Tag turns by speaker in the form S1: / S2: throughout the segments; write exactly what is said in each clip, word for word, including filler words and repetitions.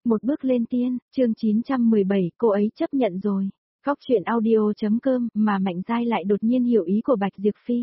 S1: Một bước lên tiên, chương chín trăm mười bảy, cô ấy chấp nhận rồi. Góc truyện audio.com mà Mạnh Giai lại đột nhiên hiểu ý của Bạch Diệp Phi.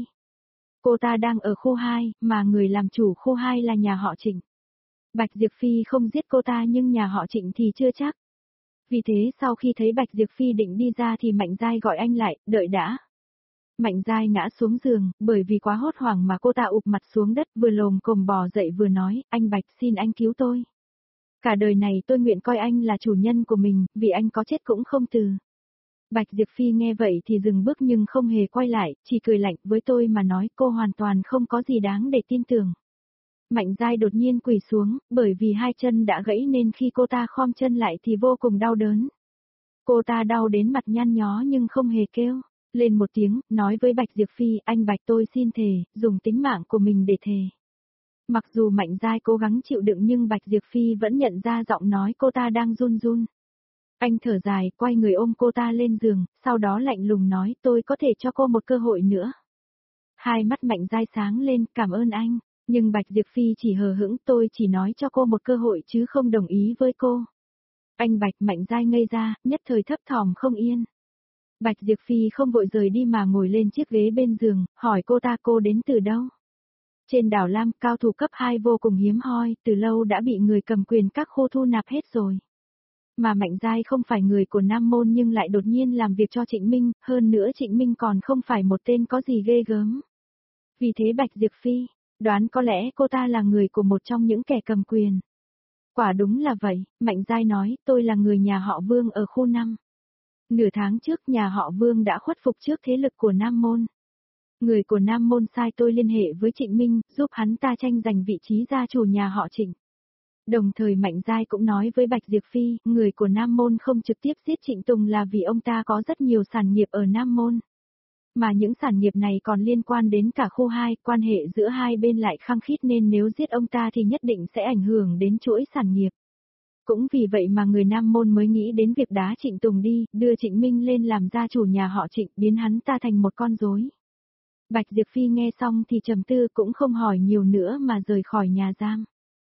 S1: Cô ta đang ở khu hai, mà người làm chủ khu hai là nhà họ Trịnh. Bạch Diệp Phi không giết cô ta nhưng nhà họ Trịnh thì chưa chắc. Vì thế sau khi thấy Bạch Diệp Phi định đi ra thì Mạnh Giai gọi anh lại, đợi đã. Mạnh Giai ngã xuống giường, bởi vì quá hốt hoảng mà cô ta ụp mặt xuống đất vừa lồm cồm bò dậy vừa nói, anh Bạch xin anh cứu tôi. Cả đời này tôi nguyện coi anh là chủ nhân của mình, vì anh có chết cũng không từ. Bạch Diệp Phi nghe vậy thì dừng bước nhưng không hề quay lại, chỉ cười lạnh với tôi mà nói cô hoàn toàn không có gì đáng để tin tưởng. Mạnh Giai đột nhiên quỳ xuống, bởi vì hai chân đã gãy nên khi cô ta khom chân lại thì vô cùng đau đớn. Cô ta đau đến mặt nhăn nhó nhưng không hề kêu lên một tiếng, nói với Bạch Diệp Phi, anh Bạch tôi xin thề, dùng tính mạng của mình để thề. Mặc dù Mạnh Giai cố gắng chịu đựng nhưng Bạch Diệp Phi vẫn nhận ra giọng nói cô ta đang run run. Anh thở dài, quay người ôm cô ta lên giường, sau đó lạnh lùng nói tôi có thể cho cô một cơ hội nữa. Hai mắt Mạnh Giai sáng lên, cảm ơn anh, nhưng Bạch Diệp Phi chỉ hờ hững, tôi chỉ nói cho cô một cơ hội chứ không đồng ý với cô. Anh Bạch, Mạnh Giai ngây ra, nhất thời thấp thỏm không yên. Bạch Diệp Phi không vội rời đi mà ngồi lên chiếc ghế bên giường, hỏi cô ta cô đến từ đâu. Trên đảo Lam, cao thủ cấp hai vô cùng hiếm hoi, từ lâu đã bị người cầm quyền các khu thu nạp hết rồi. Mà Mạnh Giai không phải người của Nam Môn nhưng lại đột nhiên làm việc cho Trịnh Minh, hơn nữa Trịnh Minh còn không phải một tên có gì ghê gớm. Vì thế Bạch Diệp Phi đoán có lẽ cô ta là người của một trong những kẻ cầm quyền. Quả đúng là vậy, Mạnh Giai nói, tôi là người nhà họ Vương ở khu năm. Nửa tháng trước nhà họ Vương đã khuất phục trước thế lực của Nam Môn. Người của Nam Môn sai tôi liên hệ với Trịnh Minh, giúp hắn ta tranh giành vị trí gia chủ nhà họ Trịnh. Đồng thời Mạnh Giai cũng nói với Bạch Diệp Phi, người của Nam Môn không trực tiếp giết Trịnh Tùng là vì ông ta có rất nhiều sản nghiệp ở Nam Môn. Mà những sản nghiệp này còn liên quan đến cả khu hai, quan hệ giữa hai bên lại khăng khít nên nếu giết ông ta thì nhất định sẽ ảnh hưởng đến chuỗi sản nghiệp. Cũng vì vậy mà người Nam Môn mới nghĩ đến việc đá Trịnh Tùng đi, đưa Trịnh Minh lên làm gia chủ nhà họ Trịnh, biến hắn ta thành một con rối. Bạch Diệp Phi nghe xong thì trầm tư cũng không hỏi nhiều nữa mà rời khỏi nhà giam.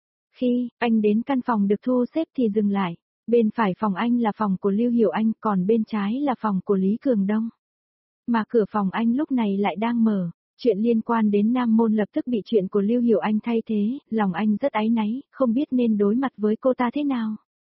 S1: Khi anh đến căn phòng được thu xếp thì dừng lại, bên phải phòng anh là phòng của Lưu Hiểu Anh, còn bên trái là phòng của Lý Cường Đông. Mà cửa phòng anh lúc này lại đang mở, chuyện liên quan đến Nam Môn lập tức bị chuyện của Lưu Hiểu Anh thay thế, lòng anh rất áy náy, không biết nên đối mặt với cô ta thế nào.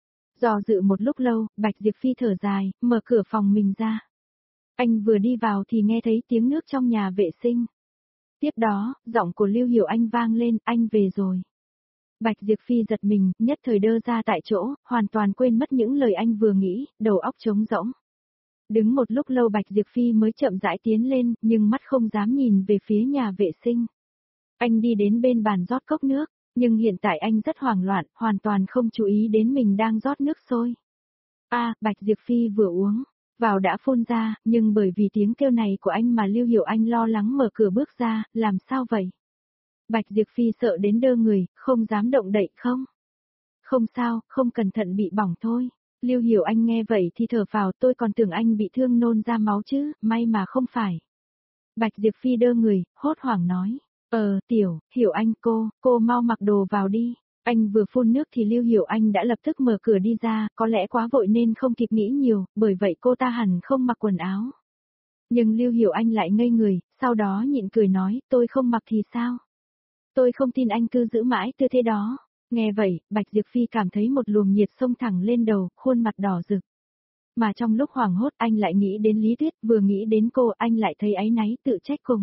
S1: Dò dự một lúc lâu, Bạch Diệp Phi thở dài, mở cửa phòng mình ra. Anh vừa đi vào thì nghe thấy tiếng nước trong nhà vệ sinh. Tiếp đó, giọng của Lưu Hiểu Anh vang lên, anh về rồi. Bạch Diệp Phi giật mình, nhất thời đơ ra tại chỗ, hoàn toàn quên mất những lời anh vừa nghĩ, đầu óc trống rỗng. Đứng một lúc lâu Bạch Diệp Phi mới chậm rãi tiến lên, nhưng mắt không dám nhìn về phía nhà vệ sinh. Anh đi đến bên bàn rót cốc nước, nhưng hiện tại anh rất hoảng loạn, hoàn toàn không chú ý đến mình đang rót nước sôi. A, à, Bạch Diệp Phi vừa uống, vào đã phun ra, nhưng bởi vì tiếng kêu này của anh mà Lưu Hiểu Anh lo lắng mở cửa bước ra, làm sao vậy? Bạch Diệp Phi sợ đến đơ người, không dám động đậy không? Không sao, không cẩn thận bị bỏng thôi. Lưu Hiểu Anh nghe vậy thì thở phào, tôi còn tưởng anh bị thương nôn ra máu chứ, may mà không phải. Bạch Diệp Phi đơ người, hốt hoảng nói, ờ, Tiểu, Hiểu Anh cô, cô mau mặc đồ vào đi. Anh vừa phun nước thì Lưu Hiểu Anh đã lập tức mở cửa đi ra, có lẽ quá vội nên không kịp nghĩ nhiều, bởi vậy cô ta hẳn không mặc quần áo. Nhưng Lưu Hiểu Anh lại ngây người, sau đó nhịn cười nói, tôi không mặc thì sao? Tôi không tin anh cứ giữ mãi tư thế đó. Nghe vậy, Bạch Diệp Phi cảm thấy một luồng nhiệt xông thẳng lên đầu, khuôn mặt đỏ rực. Mà trong lúc hoảng hốt anh lại nghĩ đến Lý Tuyết, vừa nghĩ đến cô anh lại thấy áy náy tự trách cùng.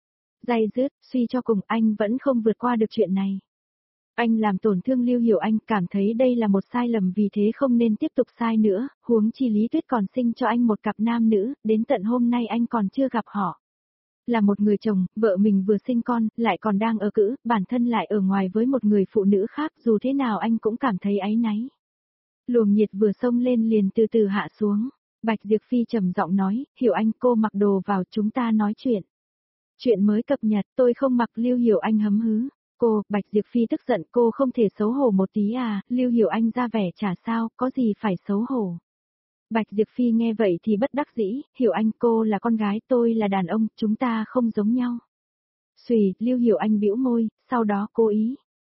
S1: Day dứt, suy cho cùng anh vẫn không vượt qua được chuyện này. Anh làm tổn thương Lưu Hiểu Anh, cảm thấy đây là một sai lầm vì thế không nên tiếp tục sai nữa, huống chi Lý Tuyết còn sinh cho anh một cặp nam nữ, đến tận hôm nay anh còn chưa gặp họ. Là một người chồng, vợ mình vừa sinh con, lại còn đang ở cữ, bản thân lại ở ngoài với một người phụ nữ khác, dù thế nào anh cũng cảm thấy áy náy. Luồng nhiệt vừa xông lên liền từ từ hạ xuống. Bạch Diệp Phi trầm giọng nói, Hiểu Anh cô mặc đồ vào chúng ta nói chuyện. Chuyện mới cập nhật, tôi không mặc. Lưu Hiểu Anh hấm hứ. Cô, Bạch Diệp Phi tức giận, cô không thể xấu hổ một tí à? Lưu Hiểu Anh ra vẻ chả sao, có gì phải xấu hổ. Bạch Diệp Phi nghe vậy thì bất đắc dĩ, Hiểu Anh cô là con gái, tôi là đàn ông, chúng ta không giống nhau. Xùy, Lưu Hiểu Anh bĩu môi, sau đó cố ý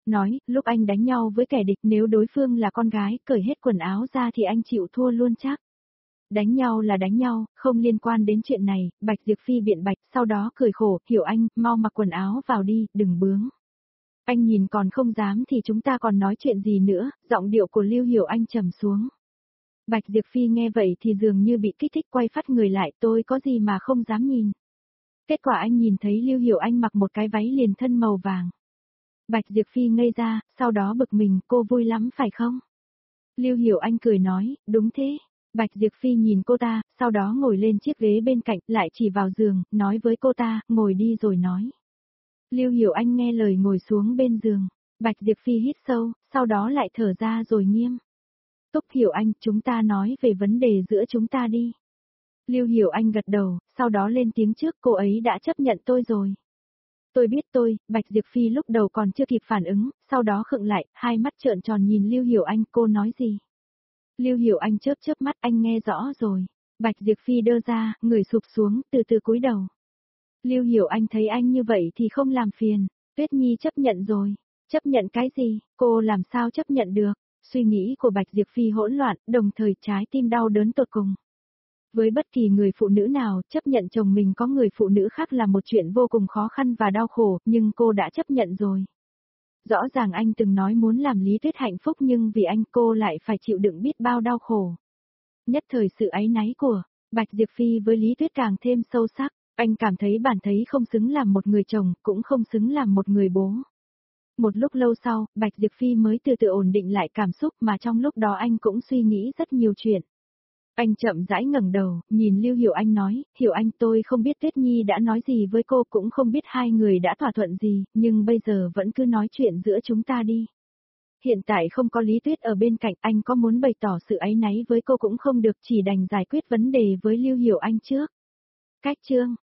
S1: nói, lúc anh đánh nhau với kẻ địch nếu đối phương là con gái, cởi hết quần áo ra thì anh chịu thua luôn chắc. Đánh nhau là đánh nhau, không liên quan đến chuyện này, Bạch Diệp Phi biện bạch, sau đó cười khổ, Hiểu Anh, mau mặc quần áo vào đi, đừng bướng. Anh nhìn còn không dám thì chúng ta còn nói chuyện gì nữa, giọng điệu của Lưu Hiểu Anh trầm xuống. Bạch Diệp Phi nghe vậy thì dường như bị kích thích quay phát người lại, tôi có gì mà không dám nhìn. Kết quả anh nhìn thấy Lưu Hiểu Anh mặc một cái váy liền thân màu vàng. Bạch Diệp Phi ngây ra, sau đó bực mình, cô vui lắm phải không? Lưu Hiểu Anh cười nói, đúng thế. Bạch Diệp Phi nhìn cô ta, sau đó ngồi lên chiếc ghế bên cạnh, lại chỉ vào giường, nói với cô ta, ngồi đi rồi nói. Lưu Hiểu Anh nghe lời ngồi xuống bên giường. Bạch Diệp Phi hít sâu, sau đó lại thở ra rồi nghiêm. Túc Hiểu Anh, chúng ta nói về vấn đề giữa chúng ta đi. Lưu Hiểu Anh gật đầu, sau đó lên tiếng trước, cô ấy đã chấp nhận tôi rồi. Tôi biết tôi, Bạch Diệp Phi lúc đầu còn chưa kịp phản ứng, sau đó khựng lại, hai mắt trợn tròn nhìn Lưu Hiểu Anh, cô nói gì? Lưu Hiểu Anh chớp chớp mắt, anh nghe rõ rồi. Bạch Diệp Phi đơ ra, người sụp xuống, từ từ cúi đầu. Lưu Hiểu Anh thấy anh như vậy thì không làm phiền, Tuyết Nhi chấp nhận rồi. Chấp nhận cái gì, cô làm sao chấp nhận được? Suy nghĩ của Bạch Diệp Phi hỗn loạn, đồng thời trái tim đau đớn tột cùng. Với bất kỳ người phụ nữ nào, chấp nhận chồng mình có người phụ nữ khác là một chuyện vô cùng khó khăn và đau khổ, nhưng cô đã chấp nhận rồi. Rõ ràng anh từng nói muốn làm Lý Tuyết hạnh phúc nhưng vì anh cô lại phải chịu đựng biết bao đau khổ. Nhất thời sự áy náy của Bạch Diệp Phi với Lý Tuyết càng thêm sâu sắc, anh cảm thấy bản thấy không xứng làm một người chồng, cũng không xứng làm một người bố. Một lúc lâu sau, Bạch Diệp Phi mới từ từ ổn định lại cảm xúc mà trong lúc đó anh cũng suy nghĩ rất nhiều chuyện. Anh chậm rãi ngẩng đầu, nhìn Lưu Hiểu Anh nói, Hiểu Anh tôi không biết Tuyết Nhi đã nói gì với cô cũng không biết hai người đã thỏa thuận gì, nhưng bây giờ vẫn cứ nói chuyện giữa chúng ta đi. Hiện tại không có Lý Tuyết ở bên cạnh, anh có muốn bày tỏ sự áy náy với cô cũng không được, chỉ đành giải quyết vấn đề với Lưu Hiểu Anh trước. Cách chương